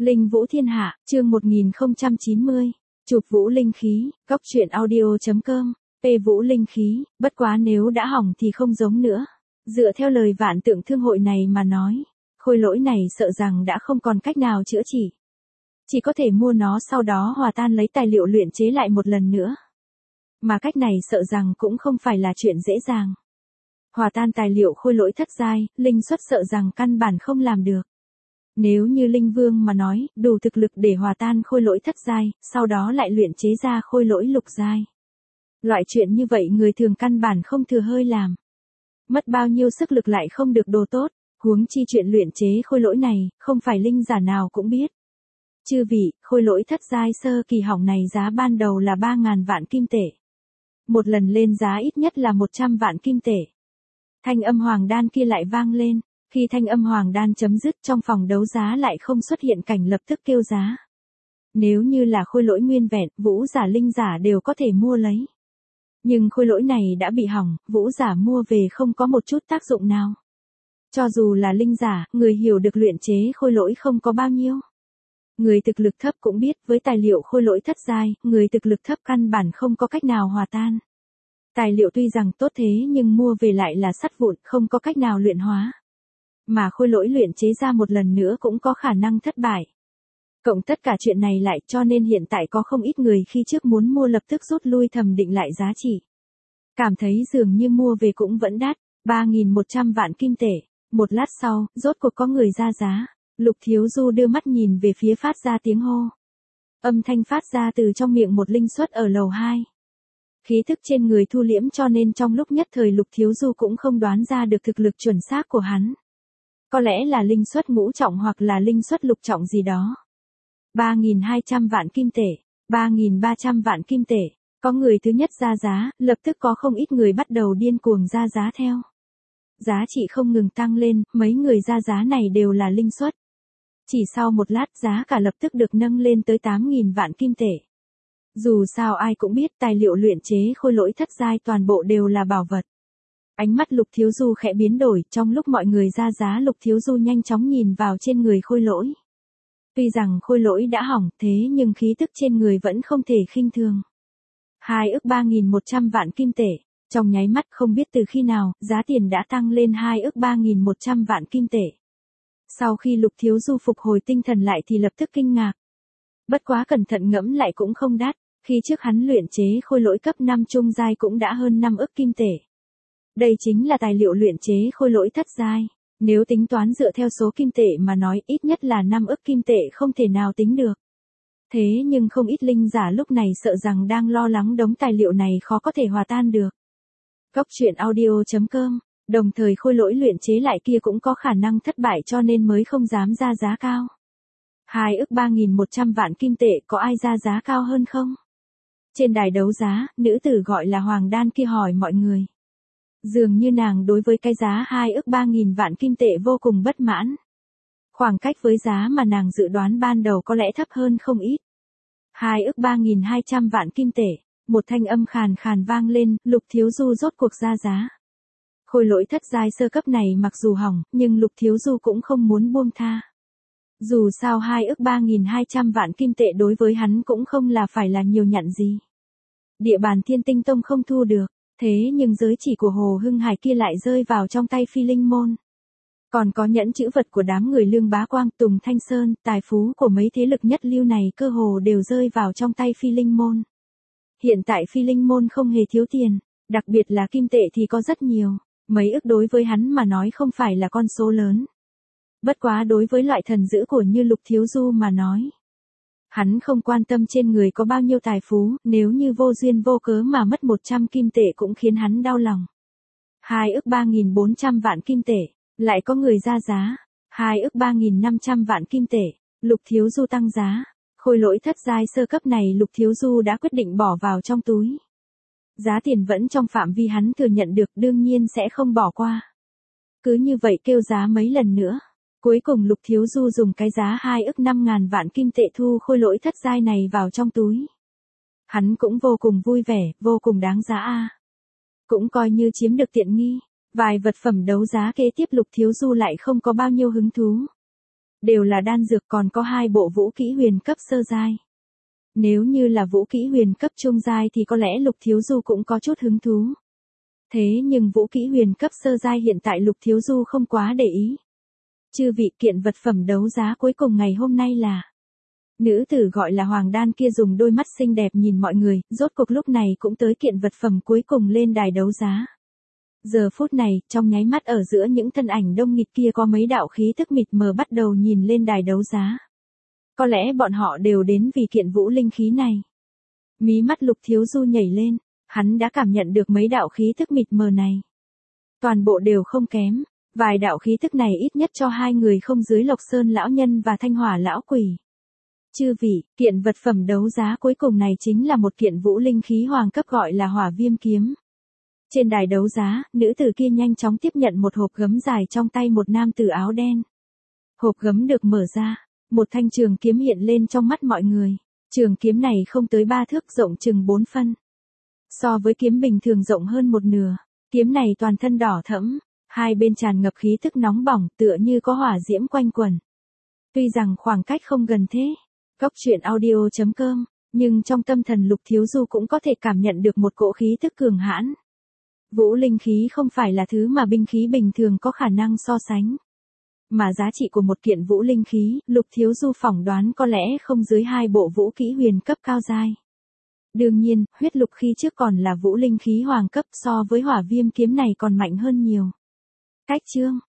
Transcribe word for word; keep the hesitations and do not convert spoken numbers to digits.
Linh Vũ Thiên Hạ, chương một nghìn không trăm chín mươi. Chụp Vũ Linh Khí, Cóc Truyện Audio chấm com. P Vũ Linh Khí, bất quá nếu đã hỏng thì không giống nữa. Dựa theo lời Vạn Tượng Thương hội này mà nói, khôi lỗi này sợ rằng đã không còn cách nào chữa trị. Chỉ có thể mua nó sau đó hòa tan lấy tài liệu luyện chế lại một lần nữa. Mà cách này sợ rằng cũng không phải là chuyện dễ dàng. Hòa tan tài liệu khôi lỗi thất giai, linh xuất sợ rằng căn bản không làm được. Nếu như Linh Vương mà nói, đủ thực lực để hòa tan khôi lỗi thất giai, sau đó lại luyện chế ra khôi lỗi lục giai. Loại chuyện như vậy người thường căn bản không thừa hơi làm. Mất bao nhiêu sức lực lại không được đồ tốt, huống chi chuyện luyện chế khôi lỗi này, không phải linh giả nào cũng biết. Chư vị, khôi lỗi thất giai sơ kỳ hỏng này giá ban đầu là ba ngàn vạn kim tệ. Một lần lên giá ít nhất là một trăm vạn kim tệ. Thanh âm hoàng đan kia lại vang lên. Khi thanh âm hoàng đan chấm dứt trong phòng đấu giá lại không xuất hiện cảnh lập tức kêu giá. Nếu như là khôi lỗi nguyên vẹn, vũ giả linh giả đều có thể mua lấy. Nhưng khôi lỗi này đã bị hỏng, vũ giả mua về không có một chút tác dụng nào. Cho dù là linh giả, người hiểu được luyện chế khôi lỗi không có bao nhiêu. Người thực lực thấp cũng biết với tài liệu khôi lỗi thất giai, người thực lực thấp căn bản không có cách nào hòa tan. Tài liệu tuy rằng tốt thế nhưng mua về lại là sắt vụn, không có cách nào luyện hóa. Mà khôi lỗi luyện chế ra một lần nữa cũng có khả năng thất bại. Cộng tất cả chuyện này lại cho nên hiện tại có không ít người khi trước muốn mua lập tức rút lui thẩm định lại giá trị. Cảm thấy dường như mua về cũng vẫn đắt, ba nghìn một trăm vạn kim tệ. Một lát sau, rốt cuộc có người ra giá. Lục Thiếu Du đưa mắt nhìn về phía phát ra tiếng hô. Âm thanh phát ra từ trong miệng một linh xuất ở lầu hai. Khí thức trên người thu liễm cho nên trong lúc nhất thời Lục Thiếu Du cũng không đoán ra được thực lực chuẩn xác của hắn. Có lẽ là linh xuất ngũ trọng hoặc là linh xuất lục trọng gì đó. ba nghìn hai trăm vạn kim tệ, ba nghìn ba trăm vạn kim tệ. Có người thứ nhất ra giá, lập tức có không ít người bắt đầu điên cuồng ra giá theo. Giá trị không ngừng tăng lên, mấy người ra giá này đều là linh xuất. Chỉ sau một lát giá cả lập tức được nâng lên tới tám nghìn vạn kim tệ. Dù sao ai cũng biết tài liệu luyện chế khôi lỗi thất giai toàn bộ đều là bảo vật. Ánh mắt Lục Thiếu Du khẽ biến đổi, trong lúc mọi người ra giá Lục Thiếu Du nhanh chóng nhìn vào trên người khôi lỗi. Tuy rằng khôi lỗi đã hỏng thế nhưng khí tức trên người vẫn không thể khinh thường. Hai ức ba nghìn một trăm vạn kim tệ, trong nháy mắt không biết từ khi nào, giá tiền đã tăng lên hai ức ba nghìn một trăm vạn kim tệ. Sau khi Lục Thiếu Du phục hồi tinh thần lại thì lập tức kinh ngạc. Bất quá cẩn thận ngẫm lại cũng không đắt, khi trước hắn luyện chế khôi lỗi cấp năm trung giai cũng đã hơn năm ức kim tệ. Đây chính là tài liệu luyện chế khôi lỗi thất giai. Nếu tính toán dựa theo số kim tệ mà nói ít nhất là năm ức kim tệ không thể nào tính được. Thế nhưng không ít linh giả lúc này sợ rằng đang lo lắng đống tài liệu này khó có thể hòa tan được. Cóc Truyện Audio chấm com. Đồng thời khôi lỗi luyện chế lại kia cũng có khả năng thất bại cho nên mới không dám ra giá cao. Hai ức ba nghìn một trăm vạn kim tệ có ai ra giá cao hơn không? Trên đài đấu giá, nữ tử gọi là Hoàng Đan kia hỏi mọi người. Dường như nàng đối với cái giá hai ức ba nghìn vạn kim tệ vô cùng bất mãn. Khoảng cách với giá mà nàng dự đoán ban đầu có lẽ thấp hơn không ít. Hai ức ba nghìn hai trăm vạn kim tệ, một thanh âm khàn khàn vang lên, Lục Thiếu Du rốt cuộc ra giá. Khôi lỗi thất giai sơ cấp này mặc dù hỏng, nhưng Lục Thiếu Du cũng không muốn buông tha. Dù sao hai ức ba nghìn hai trăm vạn kim tệ đối với hắn cũng không là phải là nhiều nhặn gì. Địa bàn Thiên Tinh Tông không thu được. Thế nhưng giới chỉ của Hồ Hưng Hải kia lại rơi vào trong tay Phi Linh Môn. Còn có nhẫn chữ vật của đám người Lương Bá Quang, Tùng Thanh Sơn, tài phú của mấy thế lực nhất lưu này cơ hồ đều rơi vào trong tay Phi Linh Môn. Hiện tại Phi Linh Môn không hề thiếu tiền, đặc biệt là kim tệ thì có rất nhiều, mấy ức đối với hắn mà nói không phải là con số lớn. Bất quá đối với loại thần dữ của như Lục Thiếu Du mà nói. Hắn không quan tâm trên người có bao nhiêu tài phú, nếu như vô duyên vô cớ mà mất một trăm kim tệ cũng khiến hắn đau lòng. Hai ức ba nghìn bốn trăm vạn kim tệ, lại có người ra giá. Hai ức ba nghìn năm trăm vạn kim tệ, Lục Thiếu Du tăng giá. Khôi lỗi thất giai sơ cấp này Lục Thiếu Du đã quyết định bỏ vào trong túi. Giá tiền vẫn trong phạm vi hắn thừa nhận được đương nhiên sẽ không bỏ qua. Cứ như vậy kêu giá mấy lần nữa. Cuối cùng Lục Thiếu Du dùng cái giá hai ức năm ngàn vạn kim tệ thu khôi lỗi thất giai này vào trong túi. Hắn cũng vô cùng vui vẻ, vô cùng đáng giá a. Cũng coi như chiếm được tiện nghi. Vài vật phẩm đấu giá kế tiếp Lục Thiếu Du lại không có bao nhiêu hứng thú. đều là đan dược, còn có hai bộ vũ kỹ huyền cấp sơ giai. Nếu như là vũ kỹ huyền cấp trung giai thì có lẽ Lục Thiếu Du cũng có chút hứng thú. Thế nhưng vũ kỹ huyền cấp sơ giai hiện tại Lục Thiếu Du không quá để ý. Chư vị, kiện vật phẩm đấu giá cuối cùng ngày hôm nay là... Nữ tử gọi là Hoàng Đan kia dùng đôi mắt xinh đẹp nhìn mọi người, rốt cuộc lúc này cũng tới kiện vật phẩm cuối cùng lên đài đấu giá. Giờ phút này, trong nháy mắt ở giữa những thân ảnh đông nghịt kia có mấy đạo khí tức mịt mờ bắt đầu nhìn lên đài đấu giá. Có lẽ bọn họ đều đến vì kiện vũ linh khí này. Mí mắt Lục Thiếu Du nhảy lên, hắn đã cảm nhận được mấy đạo khí tức mịt mờ này. Toàn bộ đều không kém, vài đạo khí tức này ít nhất cho hai người không dưới Lộc Sơn lão nhân và Thanh Hỏa lão quỷ. Chư vị, kiện vật phẩm đấu giá cuối cùng này chính là một kiện vũ linh khí hoàng cấp gọi là Hỏa Viêm kiếm. Trên đài đấu giá, nữ tử kia nhanh chóng tiếp nhận một hộp gấm dài trong tay một nam tử áo đen. Hộp gấm được mở ra, một thanh trường kiếm hiện lên trong mắt mọi người. Trường kiếm này không tới ba thước, rộng chừng bốn phân. So với kiếm bình thường rộng hơn một nửa, kiếm này toàn thân đỏ thẫm, hai bên tràn ngập khí tức nóng bỏng tựa như có hỏa diễm quanh quẩn. Tuy rằng khoảng cách không gần thế, Cốc truyện audio chấm com, nhưng trong tâm thần Lục Thiếu Du cũng có thể cảm nhận được một cỗ khí tức cường hãn. Vũ linh khí không phải là thứ mà binh khí bình thường có khả năng so sánh. Mà giá trị của một kiện vũ linh khí, Lục Thiếu Du phỏng đoán có lẽ không dưới hai bộ vũ kỹ huyền cấp cao giai. Đương nhiên, huyết lục khi trước còn là vũ linh khí hoàng cấp, so với Hỏa Viêm kiếm này còn mạnh hơn nhiều. Cách chương